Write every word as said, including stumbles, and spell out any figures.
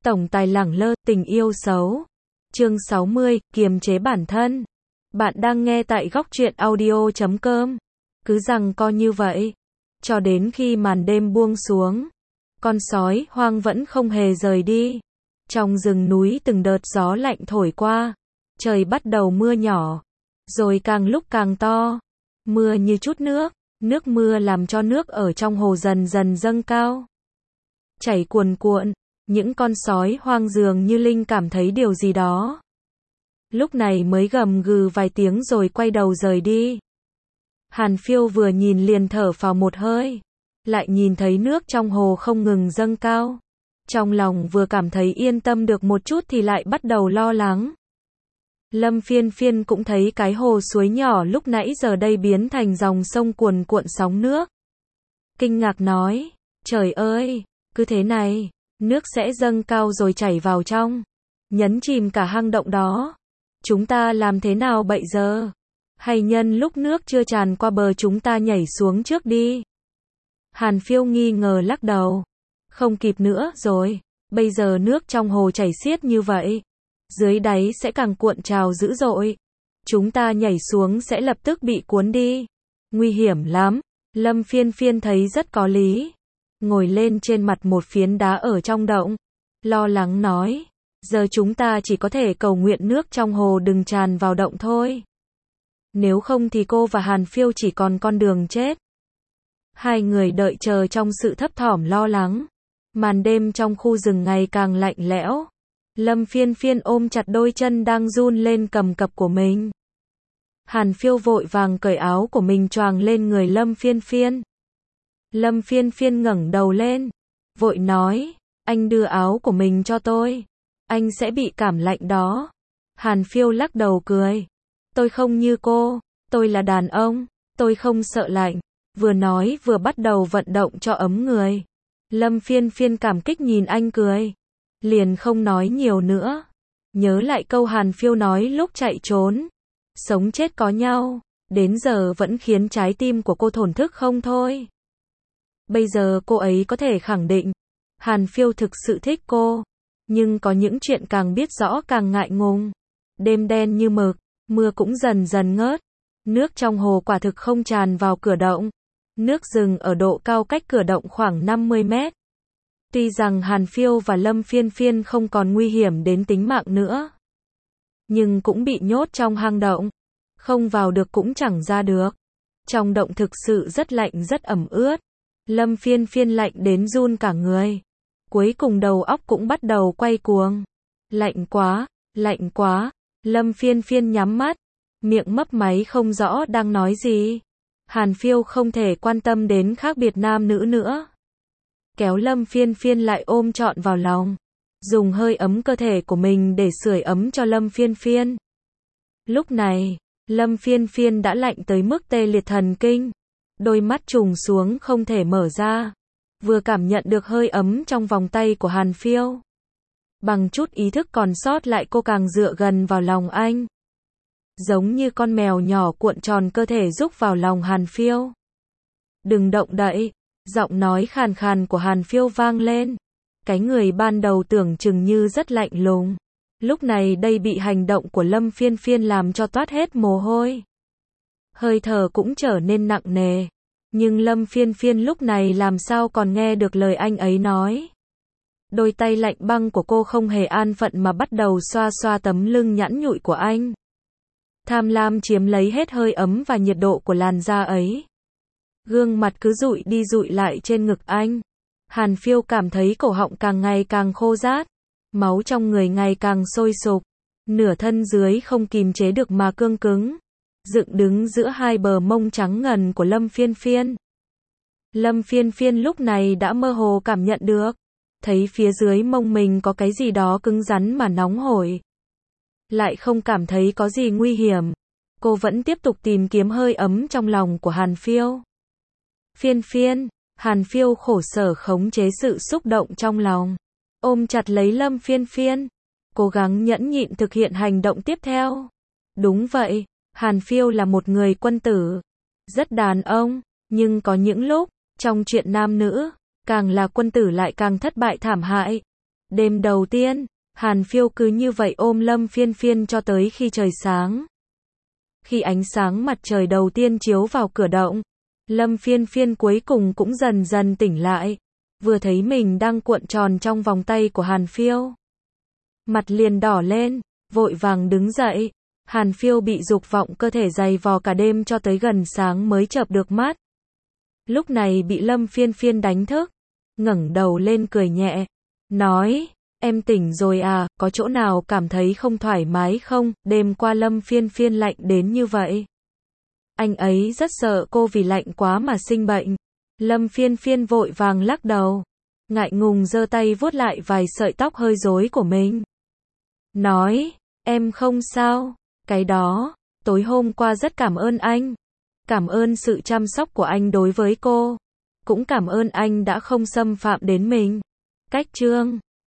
Tổng tài lẳng lơ, tình yêu xấu. Chương sáu mươi, kiềm chế bản thân. Bạn đang nghe tại góc truyện audio chấm com. Cứ rằng co như vậy, cho đến khi màn đêm buông xuống, con sói hoang vẫn không hề rời đi. Trong rừng núi từng đợt gió lạnh thổi qua, trời bắt đầu mưa nhỏ, rồi càng lúc càng to. Mưa như chút nước, nước mưa làm cho nước ở trong hồ dần dần dâng cao, chảy cuồn cuộn. Những con sói hoang dường như linh cảm thấy điều gì đó, lúc này mới gầm gừ vài tiếng rồi quay đầu rời đi. Hàn Phiêu vừa nhìn liền thở phào một hơi, lại nhìn thấy nước trong hồ không ngừng dâng cao. Trong lòng vừa cảm thấy yên tâm được một chút thì lại bắt đầu lo lắng. Lâm Phiên Phiên cũng thấy cái hồ suối nhỏ lúc nãy giờ đây biến thành dòng sông cuồn cuộn sóng nước. Kinh ngạc nói, trời ơi, cứ thế này, nước sẽ dâng cao rồi chảy vào trong, nhấn chìm cả hang động đó. Chúng ta làm thế nào bây giờ? Hay nhân lúc nước chưa tràn qua bờ chúng ta nhảy xuống trước đi? Hàn Phiêu nghi ngờ lắc đầu. Không kịp nữa rồi, bây giờ nước trong hồ chảy xiết như vậy, dưới đáy sẽ càng cuộn trào dữ dội. Chúng ta nhảy xuống sẽ lập tức bị cuốn đi. Nguy hiểm lắm. Lâm Phiên Phiên thấy rất có lý. Ngồi lên trên mặt một phiến đá ở trong động, lo lắng nói, giờ chúng ta chỉ có thể cầu nguyện nước trong hồ đừng tràn vào động thôi. Nếu không thì cô và Hàn Phiêu chỉ còn con đường chết. Hai người đợi chờ trong sự thấp thỏm lo lắng. Màn đêm trong khu rừng ngày càng lạnh lẽo. Lâm Phiên Phiên ôm chặt đôi chân đang run lên cầm cập của mình. Hàn Phiêu vội vàng cởi áo của mình choàng lên người Lâm Phiên Phiên. Lâm Phiên Phiên ngẩng đầu lên, vội nói, anh đưa áo của mình cho tôi, anh sẽ bị cảm lạnh đó. Hàn Phiêu lắc đầu cười, tôi không như cô, tôi là đàn ông, tôi không sợ lạnh. Vừa nói vừa bắt đầu vận động cho ấm người. Lâm Phiên Phiên cảm kích nhìn anh cười, liền không nói nhiều nữa. Nhớ lại câu Hàn Phiêu nói lúc chạy trốn, sống chết có nhau, đến giờ vẫn khiến trái tim của cô thổn thức không thôi. Bây giờ cô ấy có thể khẳng định, Hàn Phiêu thực sự thích cô, nhưng có những chuyện càng biết rõ càng ngại ngùng. Đêm đen như mực, mưa cũng dần dần ngớt, nước trong hồ quả thực không tràn vào cửa động. Nước dừng ở độ cao cách cửa động khoảng năm mươi mét. Tuy rằng Hàn Phiêu và Lâm Phiên Phiên không còn nguy hiểm đến tính mạng nữa, nhưng cũng bị nhốt trong hang động, không vào được cũng chẳng ra được. Trong động thực sự rất lạnh rất ẩm ướt. Lâm Phiên Phiên lạnh đến run cả người. Cuối cùng đầu óc cũng bắt đầu quay cuồng. Lạnh quá, lạnh quá. Lâm Phiên Phiên nhắm mắt, miệng mấp máy không rõ đang nói gì. Hàn Phiêu không thể quan tâm đến khác biệt nam nữ nữa, kéo Lâm Phiên Phiên lại ôm trọn vào lòng, dùng hơi ấm cơ thể của mình để sưởi ấm cho Lâm Phiên Phiên. Lúc này, Lâm Phiên Phiên đã lạnh tới mức tê liệt thần kinh, đôi mắt trùng xuống không thể mở ra. Vừa cảm nhận được hơi ấm trong vòng tay của Hàn Phiêu, bằng chút ý thức còn sót lại cô càng dựa gần vào lòng anh, giống như con mèo nhỏ cuộn tròn cơ thể rúc vào lòng Hàn Phiêu. Đừng động đậy, giọng nói khàn khàn của Hàn Phiêu vang lên. Cái người ban đầu tưởng chừng như rất lạnh lùng, lúc này đây bị hành động của Lâm Phiên Phiên làm cho toát hết mồ hôi. Hơi thở cũng trở nên nặng nề, nhưng Lâm Phiên Phiên lúc này làm sao còn nghe được lời anh ấy nói. Đôi tay lạnh băng của cô không hề an phận mà bắt đầu xoa xoa tấm lưng nhẵn nhụi của anh. Tham lam chiếm lấy hết hơi ấm và nhiệt độ của làn da ấy. Gương mặt cứ dụi đi dụi lại trên ngực anh. Hàn Phiêu cảm thấy cổ họng càng ngày càng khô rát, máu trong người ngày càng sôi sục, nửa thân dưới không kìm chế được mà cương cứng, dựng đứng giữa hai bờ mông trắng ngần của Lâm Phiên Phiên. Lâm Phiên Phiên lúc này đã mơ hồ cảm nhận được, thấy phía dưới mông mình có cái gì đó cứng rắn mà nóng hổi. Lại không cảm thấy có gì nguy hiểm. Cô vẫn tiếp tục tìm kiếm hơi ấm trong lòng của Hàn Phiêu. Phiên Phiên, Hàn Phiêu khổ sở khống chế sự xúc động trong lòng, ôm chặt lấy Lâm Phiên Phiên, cố gắng nhẫn nhịn thực hiện hành động tiếp theo. Đúng vậy, Hàn Phiêu là một người quân tử, rất đàn ông, nhưng có những lúc, trong chuyện nam nữ, càng là quân tử lại càng thất bại thảm hại. Đêm đầu tiên, Hàn Phiêu cứ như vậy ôm Lâm Phiên Phiên cho tới khi trời sáng. Khi ánh sáng mặt trời đầu tiên chiếu vào cửa động, Lâm Phiên Phiên cuối cùng cũng dần dần tỉnh lại. Vừa thấy mình đang cuộn tròn trong vòng tay của Hàn Phiêu, mặt liền đỏ lên, vội vàng đứng dậy. Hàn Phiêu bị dục vọng cơ thể dày vò cả đêm cho tới gần sáng mới chợp được mắt. Lúc này bị Lâm Phiên Phiên đánh thức, ngẩng đầu lên cười nhẹ, nói, em tỉnh rồi à, có chỗ nào cảm thấy không thoải mái không, đêm qua Lâm Phiên Phiên lạnh đến như vậy. Anh ấy rất sợ cô vì lạnh quá mà sinh bệnh. Lâm Phiên Phiên vội vàng lắc đầu, ngại ngùng giơ tay vuốt lại vài sợi tóc hơi rối của mình. Nói, em không sao, cái đó, tối hôm qua rất cảm ơn anh. Cảm ơn sự chăm sóc của anh đối với cô. Cũng cảm ơn anh đã không xâm phạm đến mình. Cách chương